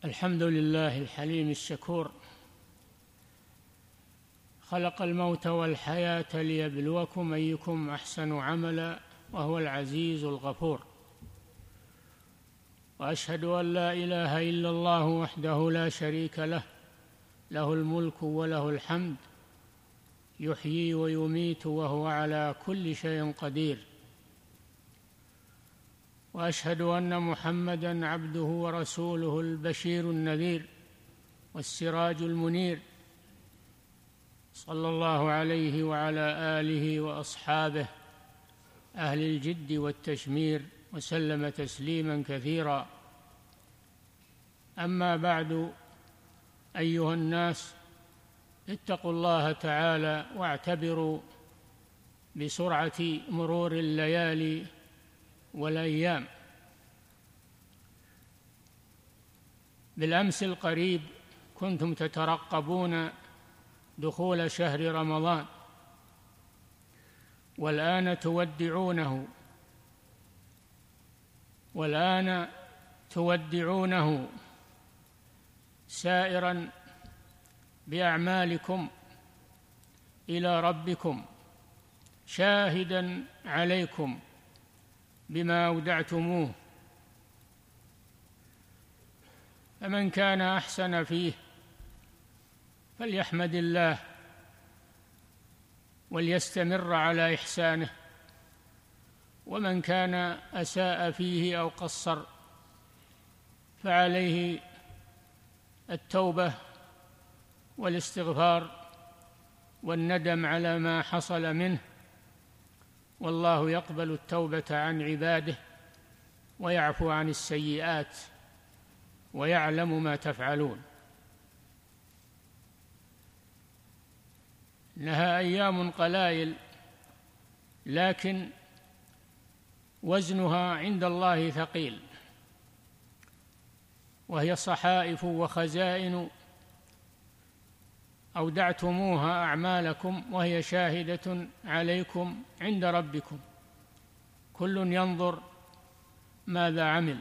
الحمد لله الحليم الشكور، خلق الموت والحياة ليبلوكم أيكم أحسن عملا، وهو العزيز الغفور. وأشهد أن لا إله إلا الله وحده لا شريك له، له الملك وله الحمد، يحيي ويميت وهو على كل شيء قدير. وأشهد أن محمدًا عبده ورسوله، البشير النذير والسراج المنير، صلى الله عليه وعلى آله وأصحابه أهل الجد والتشمير، وسلم تسليماً كثيراً. أما بعد، أيها الناس، اتقوا الله تعالى واعتبروا بسرعة مرور الليالي والأيام. بالأمس القريب كنتم تترقبون دخول شهر رمضان، والآن تودعونه سائراً بأعمالكم إلى ربكم، شاهداً عليكم بما أودعتموه. فمن كان أحسن فيه فليحمد الله وليستمر على إحسانه، ومن كان أساء فيه أو قصر فعليه التوبة والاستغفار والندم على ما حصل منه، والله يقبل التوبة عن عباده ويعفو عن السيئات ويعلم ما تفعلون. إنها أيام قلائل، لكن وزنها عند الله ثقيل، وهي صحائف وخزائن أودعتموها أعمالكم، وهي شاهدة عليكم عند ربكم، كل ينظر ماذا عمل.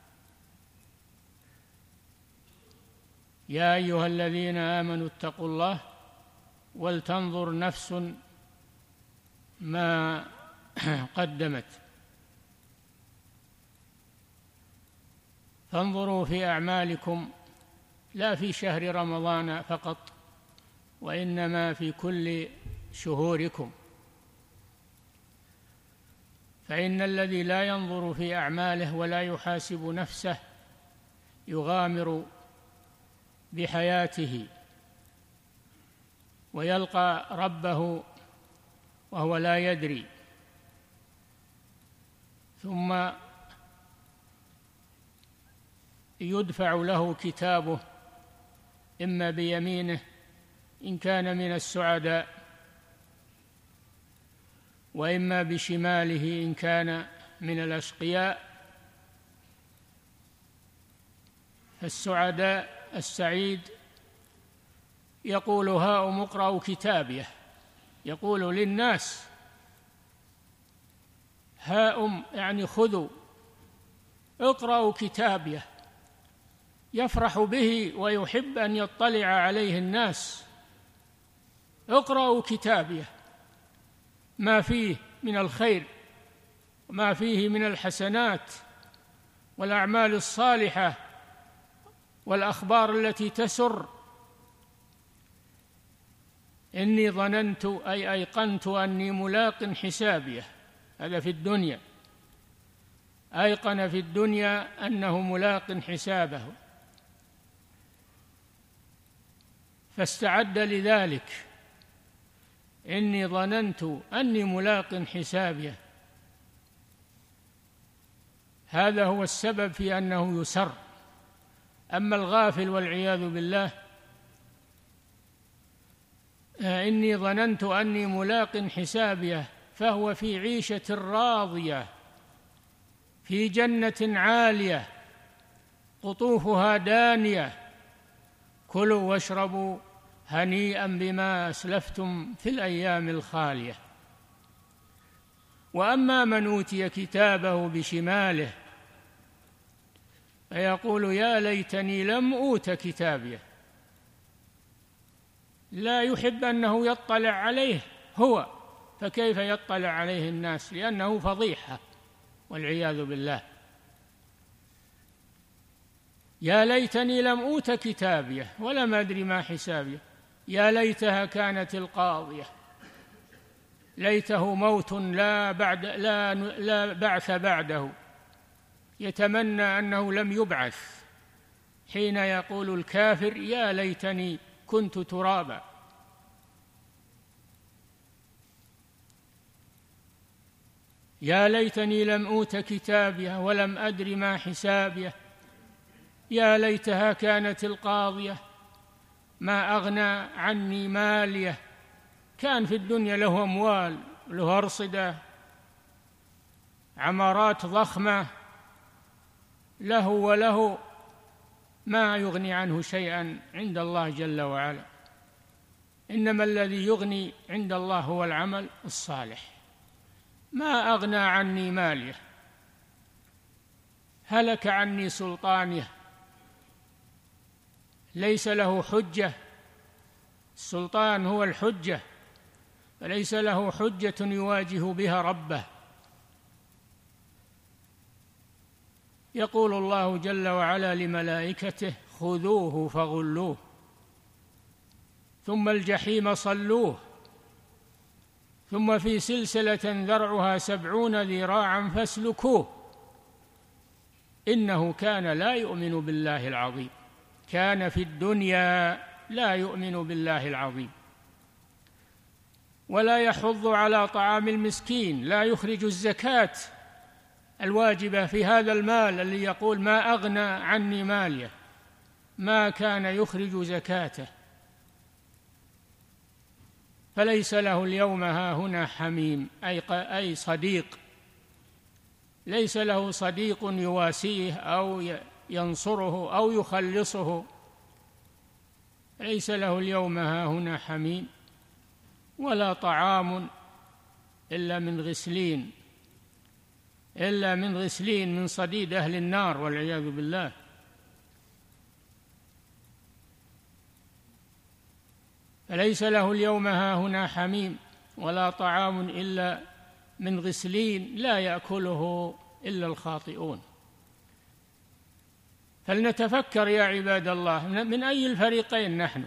يا أيها الذين آمنوا اتقوا الله ولتنظر نفس ما قدمت. فانظروا في أعمالكم لا في شهر رمضان فقط، وإنما في كل شهوركم، فإن الذي لا ينظر في أعماله ولا يحاسب نفسه يغامر بحياته ويلقى ربه وهو لا يدري، ثم يدفع له كتابه إما بيمينه إن كان من السعداء، وإما بشماله إن كان من الأشقياء. فالسعداء السعيد يقول هاؤم اقرأوا كتابيه، يقول للناس هاؤم يعني خذوا اقرأوا كتابيه، يفرح به ويحب أن يطلع عليه الناس. اقرأوا كتابيه، ما فيه من الخير وما فيه من الحسنات والأعمال الصالحة والأخبار التي تسر. إني ظننت أي أيقنت أني ملاق حسابيه، هذا في الدنيا، أيقن في الدنيا أنه ملاق حسابه فاستعد لذلك. إني ظننت أني ملاق حسابيه، هذا هو السبب في أنه يسر. أما الغافل والعياذ بالله، إني ظننت أني ملاق حسابيه، فهو في عيشة راضية في جنة عالية قطوفها دانية، كلوا واشربوا هنيئا بما أسلفتم في الأيام الخالية. وأما من أوتي كتابه بشماله فيقول يا ليتني لم أوت كتابيه، لا يحب أنه يطلع عليه هو، فكيف يطلع عليه الناس؟ لأنه فضيحة والعياذ بالله. يا ليتني لم أوت كتابيه ولم أدر ما حسابيه، يا ليتها كانت القاضية، ليته موت لا بعث بعده، يتمنى أنه لم يبعث حين يقول الكافر يا ليتني كنت ترابا. يا ليتني لم أوت كتابيه ولم أدر ما حسابيه، يا ليتها كانت القاضية ما أغنى عني ماليه. كان في الدنيا له أموال، له أرصدة، عمارات ضخمة، له وله ما يغني عنه شيئا عند الله جل وعلا. إنما الذي يغني عند الله هو العمل الصالح. ما أغنى عني ماليه، هلك عني سلطانيه، ليس له حجة. السلطان هو الحجة، فليس له حجة يواجه بها ربه. يقول الله جل وعلا لملائكته خذوه فغلوه ثم الجحيم صلوه ثم في سلسلة ذرعها 70 ذراعا فاسلكوه إنه كان لا يؤمن بالله العظيم. كان في الدنيا لا يؤمن بالله العظيم، ولا يحض على طعام المسكين، لا يخرج الزكاة الواجبة في هذا المال الذي يقول ما أغنى عني ماليه، ما كان يخرج زكاته. فليس له اليوم هاهنا حميم أي صديق، ليس له صديق يواسيه أو ينصره أو يخلصه. ليس له اليوم هاهنا حميم ولا طعام إلا من غسلين من صديد أهل النار والعياذ بالله. فليس له اليوم هاهنا حميم ولا طعام إلا من غسلين لا يأكله إلا الخاطئون. فلنتفكر يا عباد الله، من أي الفريقين نحن؟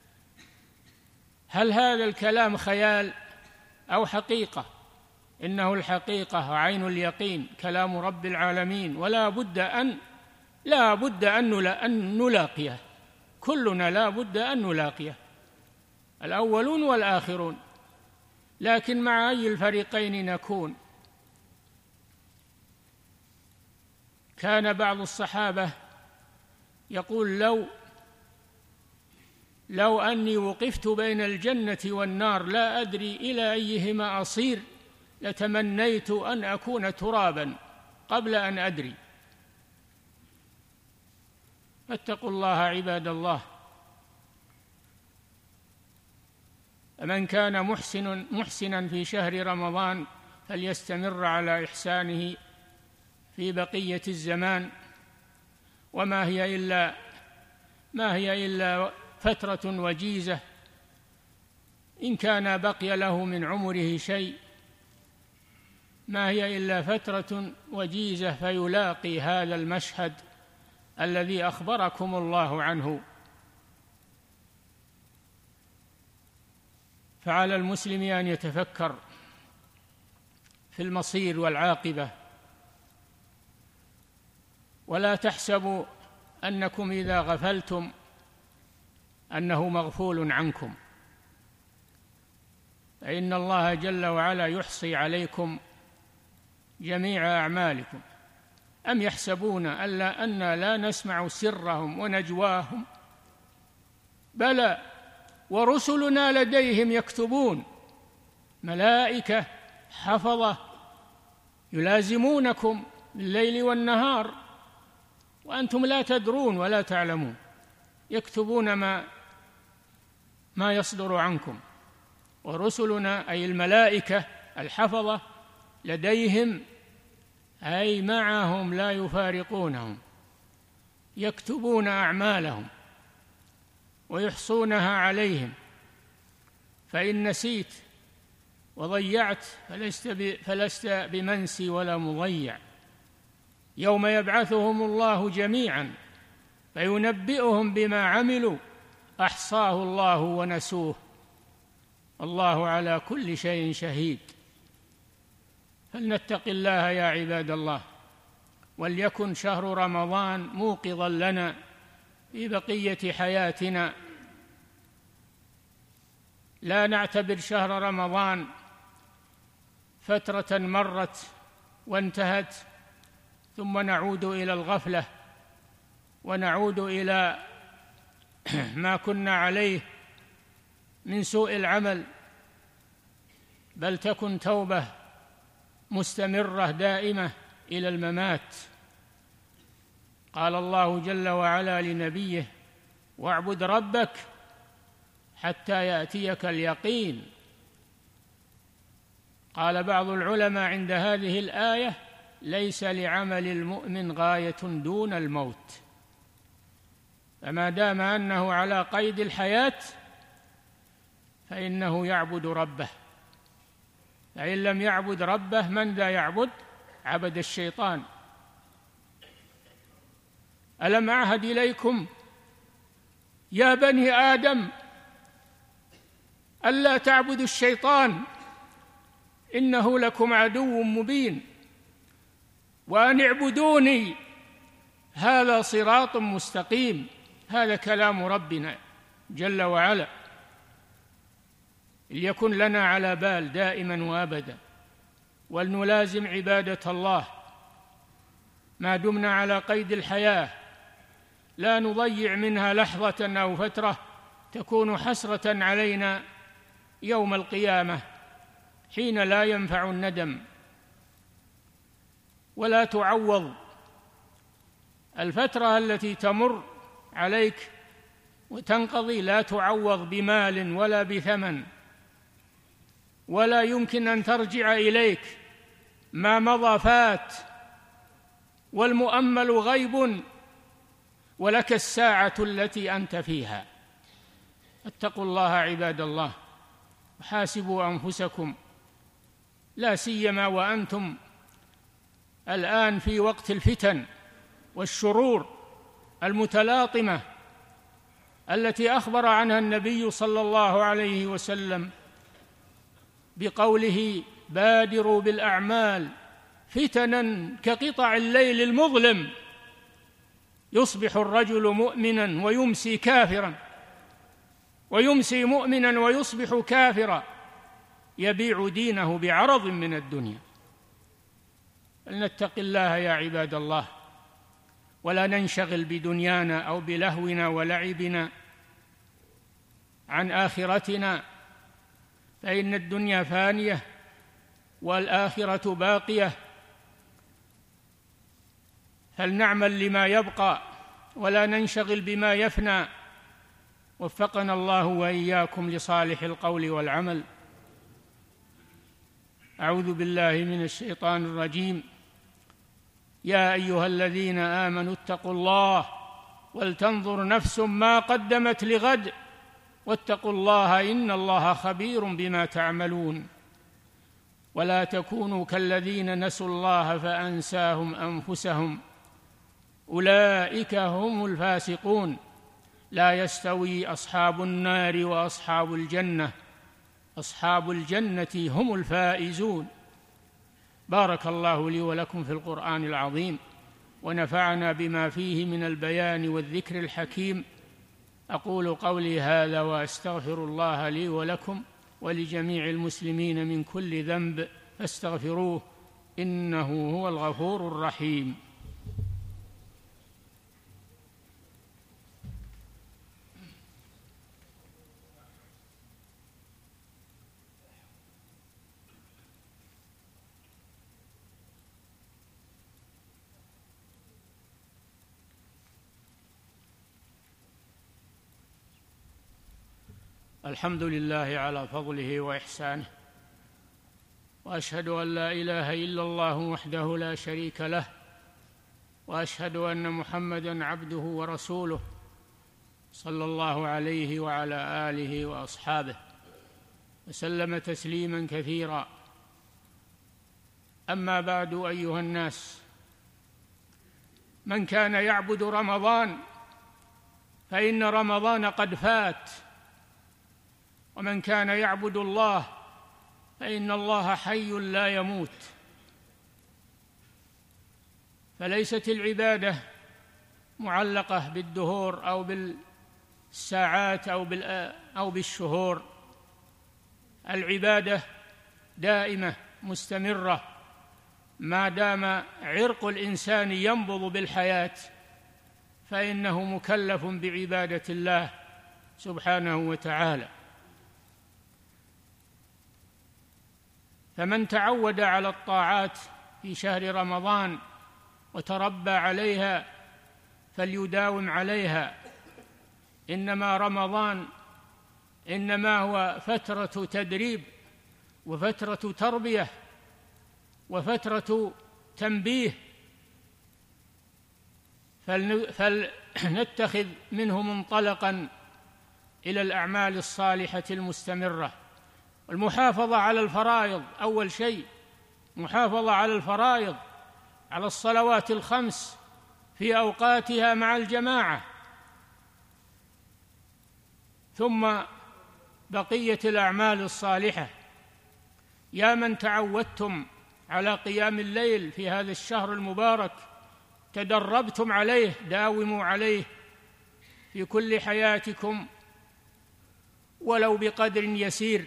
هل هذا الكلام خيال أو حقيقة؟ إنه الحقيقة وعين اليقين، كلام رب العالمين، ولا بد أن نلاقيه، كلنا لا بد أن نلاقيه، الأولون والآخرون. لكن مع أي الفريقين نكون؟ كان بعض الصحابة يقول لو أني وقفت بين الجنة والنار لا أدري إلى أيهما أصير لتمنيت أن أكون ترابا قبل أن أدري. فاتقوا الله عباد الله. من كان محسنا في شهر رمضان فليستمر على إحسانه في بقية الزمان، وما هي إلا فترة وجيزة، إن كان بقي له من عمره شيء، ما هي إلا فترة وجيزة فيلاقي هذا المشهد الذي أخبركم الله عنه. فعلى المسلم أن يتفكر في المصير والعاقبة، ولا تحسبوا أنكم إذا غفلتم أنه مغفول عنكم، فإن الله جل وعلا يحصي عليكم جميع أعمالكم. أم يحسبون أنا لا نسمع سرهم ونجواهم؟ بلى ورسلنا لديهم يكتبون، ملائكة حفظة يلازمونكم بالليل والنهار وأنتم لا تدرون ولا تعلمون، يكتبون ما يصدر عنكم. ورسلنا أي الملائكة الحفظة لديهم أي معهم لا يفارقونهم، يكتبون أعمالهم ويحصونها عليهم، فإن نسيت وضيعت فلست بمنسي ولا مضيع. يوم يبعثهم الله جميعا فينبئهم بما عملوا أحصاه الله ونسوه، الله على كل شيء شهيد. فلنتق الله يا عباد الله، وليكن شهر رمضان موقظا لنا في بقية حياتنا. لا نعتبر شهر رمضان فترة مرت وانتهت ثم نعود إلى الغفلة ونعود إلى ما كنا عليه من سوء العمل، بل تكن توبة مستمرة دائمة إلى الممات. قال الله جل وعلا لنبيه: واعبد ربك حتى يأتيك اليقين. قال بعض العلماء عند هذه الآية: ليس لعمل المؤمن غاية دون الموت، فما دام أنه على قيد الحياة فإنه يعبد ربه، فإن لم يعبد ربه من ذا يعبد؟ عبد الشيطان. ألم أعهد إليكم يا بني آدم ألا تعبدوا الشيطان إنه لكم عدو مبين وأن اعبدوني هذا صراط مستقيم. هذا كلام ربنا جل وعلا، ليكن لنا على بال دائما وابدا، ولنلازم عبادة الله ما دمنا على قيد الحياة، لا نضيع منها لحظة أو فترة تكون حسرة علينا يوم القيامة حين لا ينفع الندم ولا تعوض. الفترة التي تمر عليك وتنقضي لا تعوض بمال ولا بثمن، ولا يمكن أن ترجع إليك. ما مضى فات، والمؤمل غيب، ولك الساعة التي أنت فيها. اتقوا الله عباد الله، وحاسبوا أنفسكم، لا سيما وأنتم الآن في وقت الفتن والشرور المتلاطمة التي أخبر عنها النبي صلى الله عليه وسلم بقوله: بادروا بالأعمال فتنا كقطع الليل المظلم، يصبح الرجل مؤمنا ويمسي كافرا، ويمسي مؤمنا ويصبح كافرا، يبيع دينه بعرض من الدنيا. فلنتق الله يا عباد الله، ولا ننشغل بدنيانا أو بلهونا ولعبنا عن آخرتنا، فإن الدنيا فانية والآخرة باقية. فلنعمل لما يبقى ولا ننشغل بما يفنى. وفقنا الله وإياكم لصالح القول والعمل. أعوذ بالله من الشيطان الرجيم. يا أيها الذين آمنوا اتقوا الله ولتنظر نفس ما قدمت لغد واتقوا الله إن الله خبير بما تعملون. ولا تكونوا كالذين نسوا الله فأنساهم أنفسهم أولئك هم الفاسقون. لا يستوي أصحاب النار وأصحاب الجنة، أصحاب الجنة هم الفائزون. بارك الله لي ولكم في القرآن العظيم، ونفعنا بما فيه من البيان والذكر الحكيم. أقول قولي هذا وأستغفر الله لي ولكم ولجميع المسلمين من كل ذنب فاستغفروه إنه هو الغفور الرحيم. الحمد لله على فضله وإحسانه، وأشهد أن لا إله إلا الله وحده لا شريك له، وأشهد أن محمدًا عبده ورسوله صلى الله عليه وعلى آله وأصحابه وسلم تسليمًا كثيرًا. أما بعد، أيها الناس، من كان يعبد رمضان فإن رمضان قد فات، ومن كان يعبد الله فإن الله حي لا يموت. فليست العبادة معلقة بالدهور أو بالساعات أو بالشهور. العبادة دائمة مستمرة ما دام عرق الإنسان ينبض بالحياة، فإنه مكلف بعبادة الله سبحانه وتعالى. فمن تعود على الطاعات في شهر رمضان وتربى عليها فليداوم عليها. إنما رمضان إنما هو فترة تدريب وفترة تربية وفترة تنبيه، فلنتخذ منه منطلقا إلى الأعمال الصالحة المستمرة. المحافظة على الفرائض، أول شيء محافظة على الفرائض، على الصلوات الخمس في أوقاتها مع الجماعة، ثم بقية الأعمال الصالحة. يا من تعودتم على قيام الليل في هذا الشهر المبارك، تدربتم عليه، داوموا عليه في كل حياتكم ولو بقدر يسير،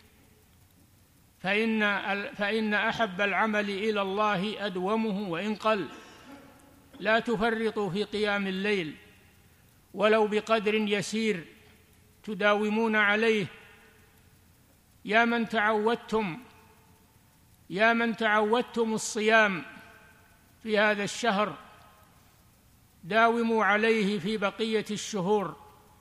فإن أحب العمل إلى الله أدومه وإن قل. لا تفرطوا في قيام الليل ولو بقدر يسير تداومون عليه. يا من تعودتم الصيام في هذا الشهر، داوموا عليه في بقية الشهور،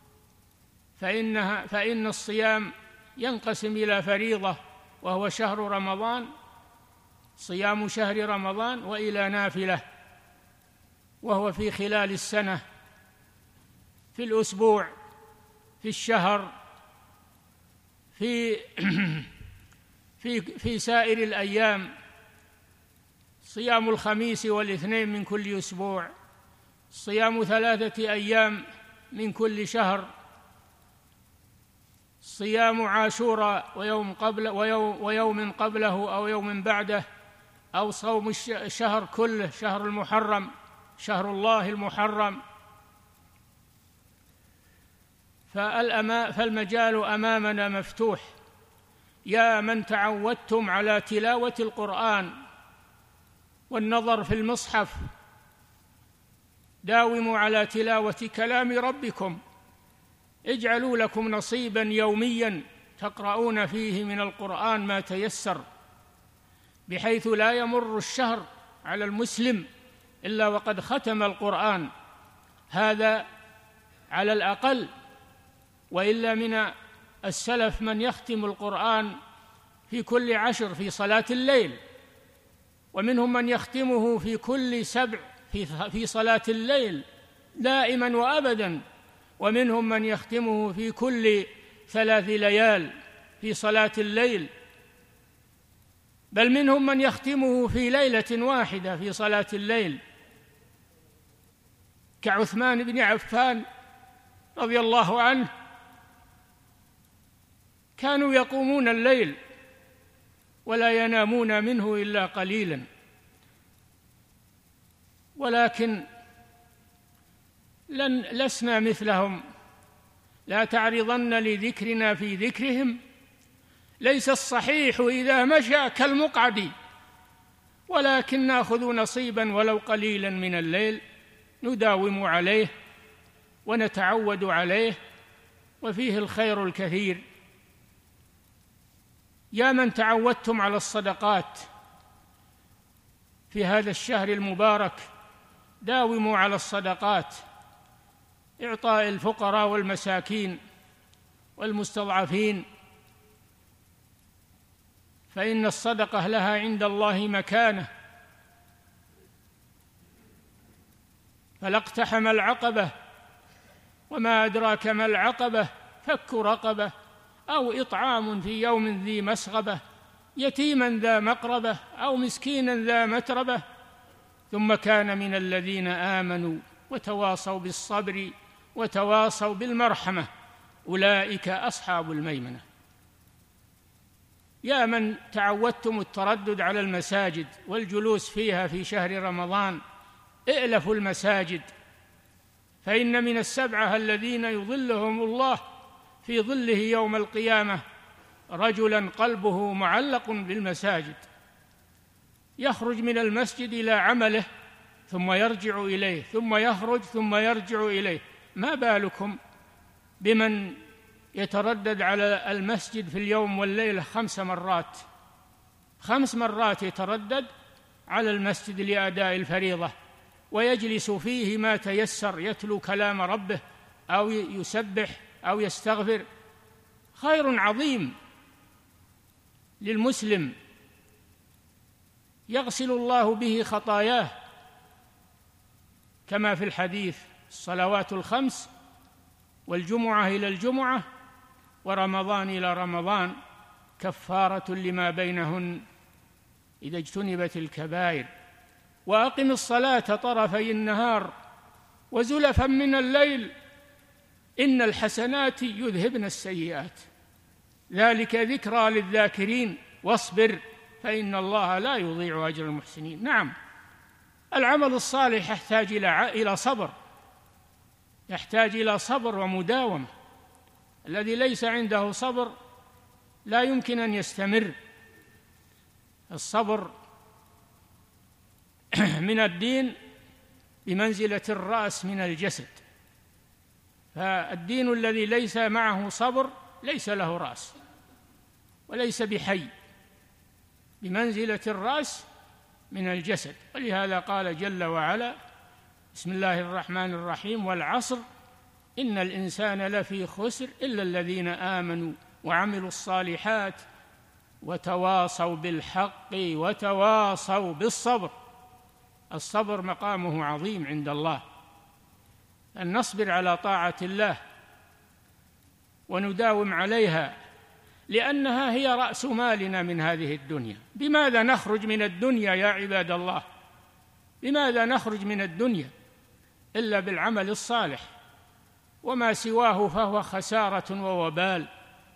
فإن الصيام ينقسم إلى فريضة وهو شهر رمضان، صيام شهر رمضان، وإلى نافلة وهو في خلال السنة، في الأسبوع، في الشهر، في سائر الأيام، صيام الخميس والاثنين من كل أسبوع، صيام 3 أيام من كل شهر، صيام عاشوراء ويوم قبله أو يوم بعده، أو صوم الشهر كله، شهر المحرم، شهر الله المحرم. فالمجال أمامنا مفتوح. يا من تعودتم على تلاوة القرآن والنظر في المصحف، داوموا على تلاوة كلام ربكم، اجعلوا لكم نصيبا يوميا تقرؤون فيه من القرآن ما تيسر، بحيث لا يمر الشهر على المسلم إلا وقد ختم القرآن، هذا على الأقل. وإلا من السلف من يختم القرآن في كل 10 في صلاة الليل، ومنهم من يختمه في كل 7 في صلاة الليل دائما وأبدا، ومنهم من يختمه في كل 3 ليال في صلاة الليل، بل منهم من يختمه في ليلة واحدة في صلاة الليل، كعثمان بن عفان رضي الله عنه. كانوا يقومون الليل ولا ينامون منه إلا قليلا، ولكن لسنا مثلهم. لا تعرضن لذكرنا في ذكرهم، ليس الصحيح إذا مشى كالمقعد، ولكن نأخذ نصيبا ولو قليلا من الليل نداوم عليه ونتعود عليه، وفيه الخير الكثير. يا من تعودتم على الصدقات في هذا الشهر المبارك، داوموا على الصدقات، إعطاء الفقراء والمساكين والمستضعفين، فإن الصدقة لها عند الله مكانة. فلا اقتحم العقبة. وما أدراك ما العقبة؟ فك رقبة أو إطعام في يوم ذي مسغبة يتيما ذا مقربة أو مسكينا ذا متربة ثم كان من الذين آمنوا وتواصوا بالصبر وتواصوا بالمرحمة أولئك أصحاب الميمنة. يا من تعودتم التردد على المساجد والجلوس فيها في شهر رمضان، ائلفوا المساجد، فإن من السبعة الذين يظلهم الله في ظله يوم القيامة رجلا قلبه معلق بالمساجد، يخرج من المسجد إلى عمله ثم يرجع إليه، ثم يخرج ثم يرجع إليه. ما بالكم بمن يتردد على المسجد في اليوم والليلة 5 مرات، 5 مرات يتردد على المسجد لأداء الفريضة، ويجلس فيه ما تيسر، يتلو كلام ربه أو يسبح أو يستغفر. خير عظيم للمسلم يغسل الله به خطاياه، كما في الحديث: الصلوات الخمس والجمعة إلى الجمعة ورمضان إلى رمضان كفارة لما بينهن إذا اجتنبت الكبائر. وأقم الصلاة طرفي النهار وزلفا من الليل إن الحسنات يذهبن السيئات ذلك ذكرى للذاكرين واصبر فإن الله لا يضيع أجر المحسنين. نعم، العمل الصالح يحتاج إلى صبر، يحتاج إلى صبر ومداومة. الذي ليس عنده صبر لا يمكن أن يستمر. الصبر من الدين بمنزلة الرأس من الجسد، فالدين الذي ليس معه صبر ليس له رأس وليس بحي، بمنزلة الرأس من الجسد. ولهذا قال جل وعلا: بسم الله الرحمن الرحيم: والعصر إن الإنسان لفي خسر إلا الذين آمنوا وعملوا الصالحات وتواصوا بالحق وتواصوا بالصبر. الصبر مقامه عظيم عند الله، أن نصبر على طاعة الله ونداوم عليها، لأنها هي رأس مالنا من هذه الدنيا. بماذا نخرج من الدنيا يا عباد الله؟ بماذا نخرج من الدنيا إلا بالعمل الصالح، وما سواه فهو خسارة ووبال.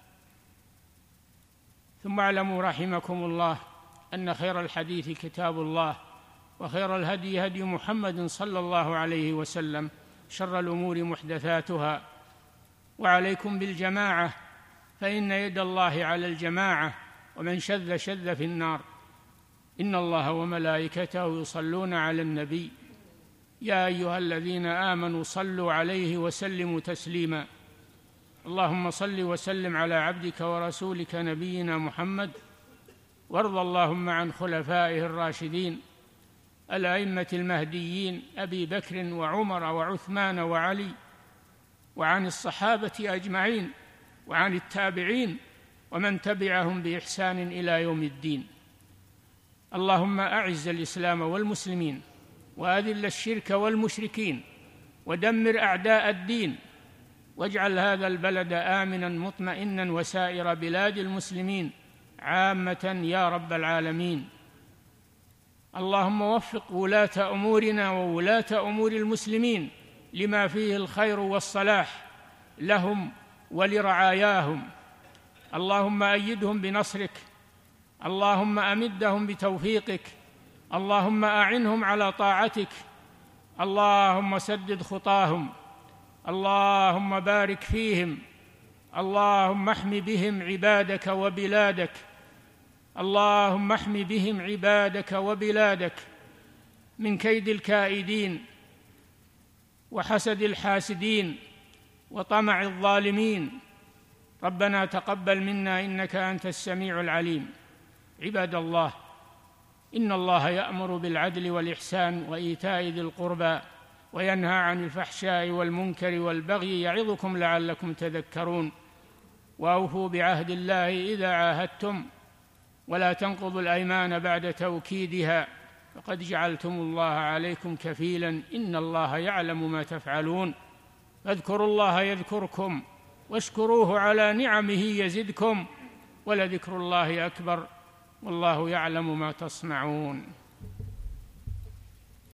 ثم اعلموا رحمكم الله أن خير الحديث كتاب الله، وخير الهدي هدي محمد صلى الله عليه وسلم، شر الأمور محدثاتها، وعليكم بالجماعة فإن يد الله على الجماعة، ومن شذ شذ في النار. إن الله وملائكته يصلون على النبي يا أيها الذين آمنوا صلوا عليه وسلموا تسليما. اللهم صل وسلم على عبدك ورسولك نبينا محمد، وارض اللهم عن خلفائه الراشدين الأئمة المهديين أبي بكر وعمر وعثمان وعلي، وعن الصحابة أجمعين، وعن التابعين ومن تبعهم بإحسان إلى يوم الدين. اللهم أعز الإسلام والمسلمين، وأذل الشرك والمشركين، ودمر أعداء الدين، واجعل هذا البلد آمنا مطمئنا وسائر بلاد المسلمين عامة يا رب العالمين. اللهم وفق ولاة أمورنا وولاة أمور المسلمين لما فيه الخير والصلاح لهم ولرعاياهم. اللهم أيدهم بنصرك، اللهم أمدهم بتوفيقك، اللهم أعنهم على طاعتك، اللهم سدد خطاهم، اللهم بارك فيهم، اللهم احم بهم عبادك وبلادك، اللهم احم بهم عبادك وبلادك من كيد الكائدين وحسد الحاسدين وطمع الظالمين. ربنا تقبل منا إنك أنت السميع العليم. عباد الله، إن الله يأمر بالعدل والإحسان وإيتاء ذي القربى وينهى عن الفحشاء والمنكر والبغي يعظكم لعلكم تذكرون. وأوفوا بعهد الله إذا عاهدتم، ولا تنقضوا الأيمان بعد توكيدها، فقد جعلتم الله عليكم كفيلا إن الله يعلم ما تفعلون فاذكروا الله يذكركم واشكروه على نعمه يزدكم ولذكر الله أكبر والله يعلم ما تصنعون.